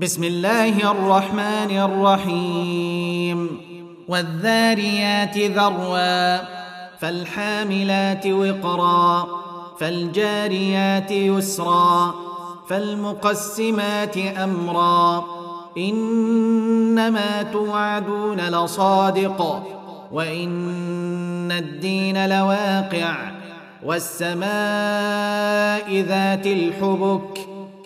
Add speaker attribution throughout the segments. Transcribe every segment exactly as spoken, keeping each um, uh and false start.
Speaker 1: بسم الله الرحمن الرحيم والذاريات ذروا فالحاملات وقرا فالجاريات يسرا فالمقسمات أمرا إنما توعدون لصادق وإن الدين لواقع والسماء ذات الحبك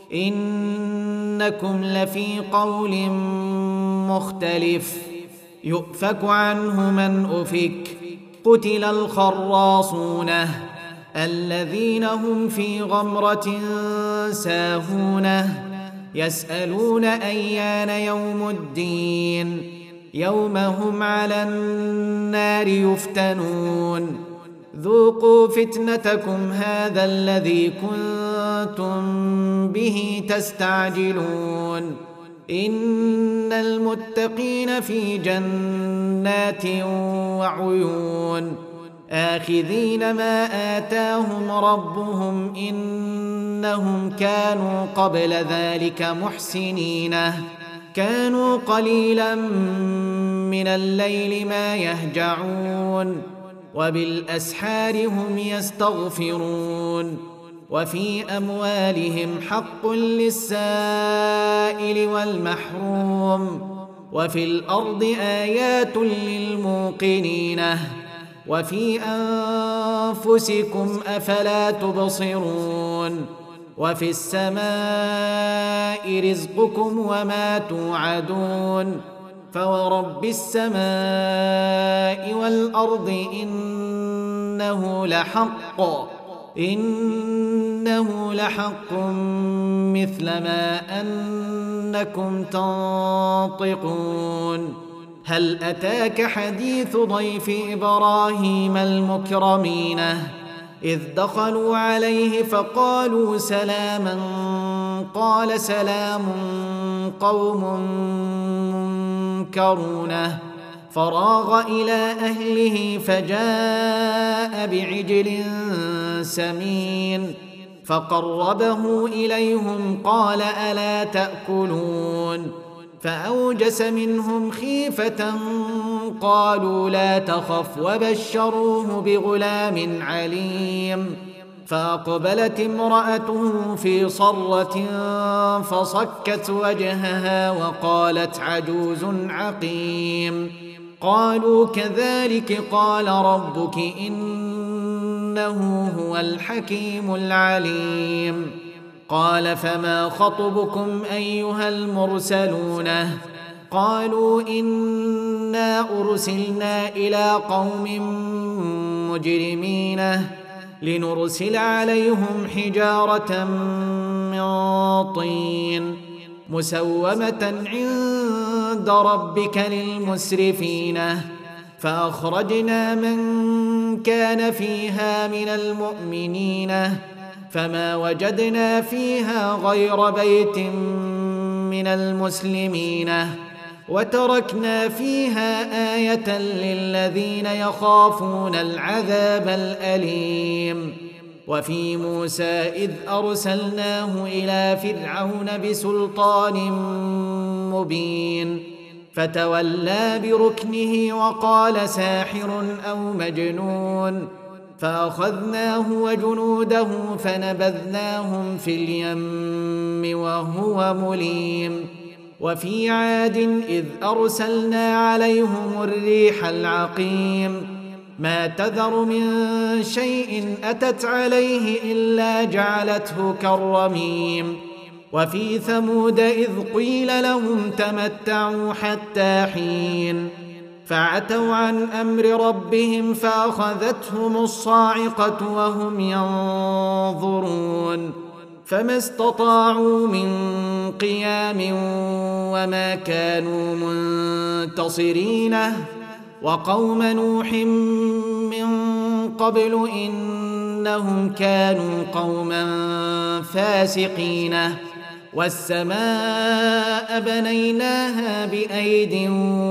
Speaker 1: إنكم لفي قول مختلف يؤفك عنه من أفك قتل الخراصون الذين هم في غمرة ساهون يسألون أيان يوم الدين يوم هم على النار يفتنون ذوقوا فتنتكم هذا الذي كنتم به تستعجلون إن المتقين في جنات وعيون آخذين ما آتاهم ربهم إنهم كانوا قبل ذلك محسنين كانوا قليلا من الليل ما يهجعون وبالأسحار هم يستغفرون وفي أموالهم حق للسائل والمحروم وفي الأرض آيات للموقنين وفي أنفسكم أفلا تبصرون وفي السماء رزقكم وما توعدون فورب السماء والأرض إنه لحق إنه لحق مثل ما أنكم تنطقون هل أتاك حديث ضيف إبراهيم المكرمين إذ دخلوا عليه فقالوا سلاما قال سلام قوم منكرون فراغ إلى أهله فجاء بعجل سمين فقربه إليهم قال ألا تأكلون فأوجس منهم خيفة قالوا لا تخف وبشروه بغلام عليم فأقبلت امرأته في صرة فصكت وجهها وقالت عجوز عقيم قالوا كذلك قال ربك إنه هو الحكيم العليم قال فما خطبكم أيها المرسلون قالوا إنا أرسلنا إلى قوم مجرمين لنرسل عليهم حجارة من طين مسومة عند ربك للمسرفين فأخرجنا من كان فيها من المؤمنين فما وجدنا فيها غير بيت من المسلمين وتركنا فيها آية للذين يخافون العذاب الأليم وفي موسى إذ أرسلناه إلى فرعون بسلطان مبين فتولى بركنه وقال ساحر أو مجنون فأخذناه وجنوده فنبذناهم في اليم وهو مليم وفي عاد إذ أرسلنا عليهم الريح العقيم ما تذر من شيء أتت عليه إلا جعلته كالرميم وفي ثمود إذ قيل لهم تمتعوا حتى حين فعتوا عن أمر ربهم فأخذتهم الصاعقة وهم ينظرون فما استطاعوا من قيام وما كانوا منتصرين وقوم نوح من قبل إنهم كانوا قوما فاسقين والسماء بنيناها بأيد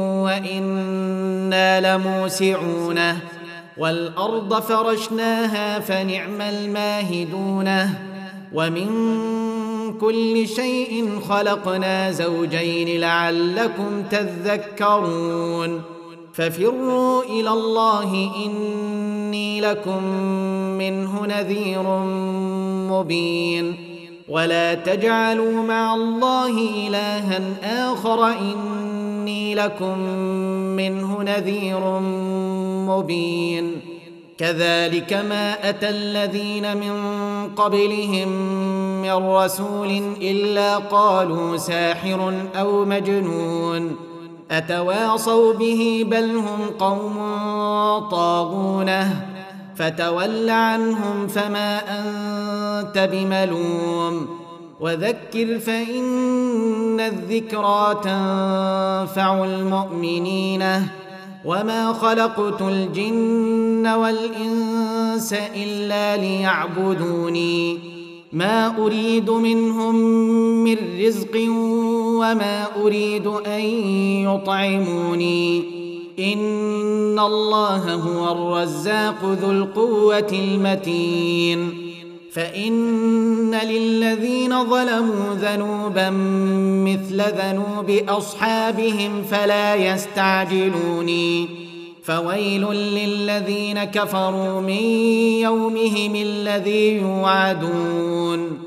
Speaker 1: وإنا لموسعون والأرض فرشناها فنعم الماهدون ومن كل شيء خلقنا زوجين لعلكم تذكرون ففروا إلى الله إني لكم منه نذير مبين ولا تجعلوا مع الله إلها آخر إني لكم منه نذير مبين كذلك ما أتى الذين من قبلهم من رسول إلا قالوا ساحر أو مجنون أتواصوا به بل هم قوم طاغونه فتول عنهم فما أنت بملوم وذكر فإن الذكرى تنفع المؤمنين وما خلقت الجن والإنس إلا ليعبدوني ما أريد منهم من رزق وما أريد أن يطعموني إن الله هو الرزاق ذو القوة المتين فإن للذين ظلموا ذنوبا مثل ذنوب أصحابهم فلا يستعجلوني فويل للذين كفروا من يومهم الذي يوعدون